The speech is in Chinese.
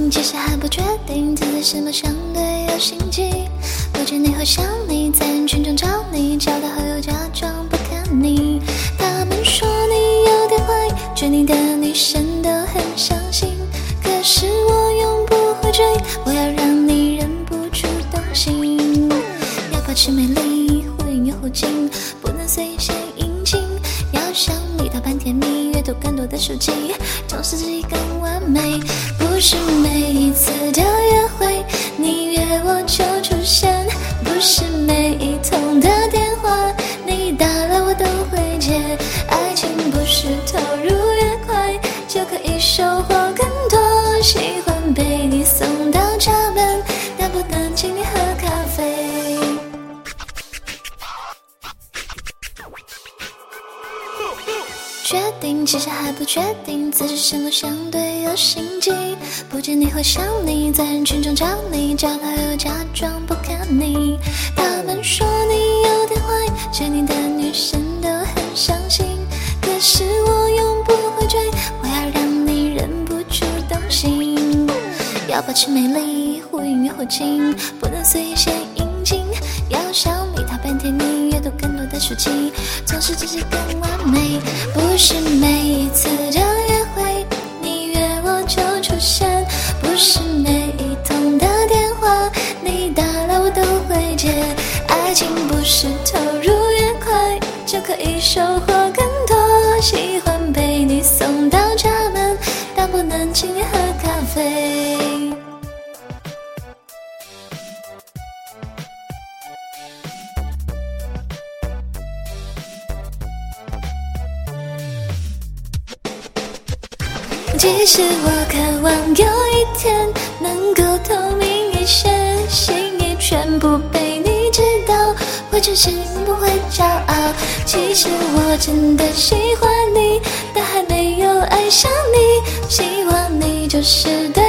定，其实还不确定自己是否相对有心机。不知你会想你，在人群中找你，找到后又假装不看你。他们说你有点坏，追你的女生都很相信。可是我永不会追，我要让你忍不住动心。要保持美丽，忽远又忽近，不能随便应景。要像蜜桃般甜蜜，阅读更多的书籍，总是自己更完美。不是每一次的约会，你约我就出现，不是每一通的电话，你打来我都会接。爱情不是投入越快，就可以收获更多。喜欢被你送到家门，但不能请你喝咖啡。决定，其实还不确定自己是否相对有心机。不知你会想你，在人群中找你，找到又假装不看你。他们说你有点坏，追你的女生都很相信。可是我永不会追，我要让你忍不住动心。要保持美丽，忽远又忽近，不能随便应景。要像蜜桃般甜蜜，阅读更多的书籍，总是自己更完美。不是每一次的约会，你约我就出现，不是每一通的电话，你打来我都会接。爱情不是投入越快，就可以收获更多。喜欢被你送到家门，但不能请你喝咖啡。其实我渴望有一天能够透明一些，心意全部被你知道，会真心不会骄傲。其实我真的喜欢你，但还没有爱上你，希望你就是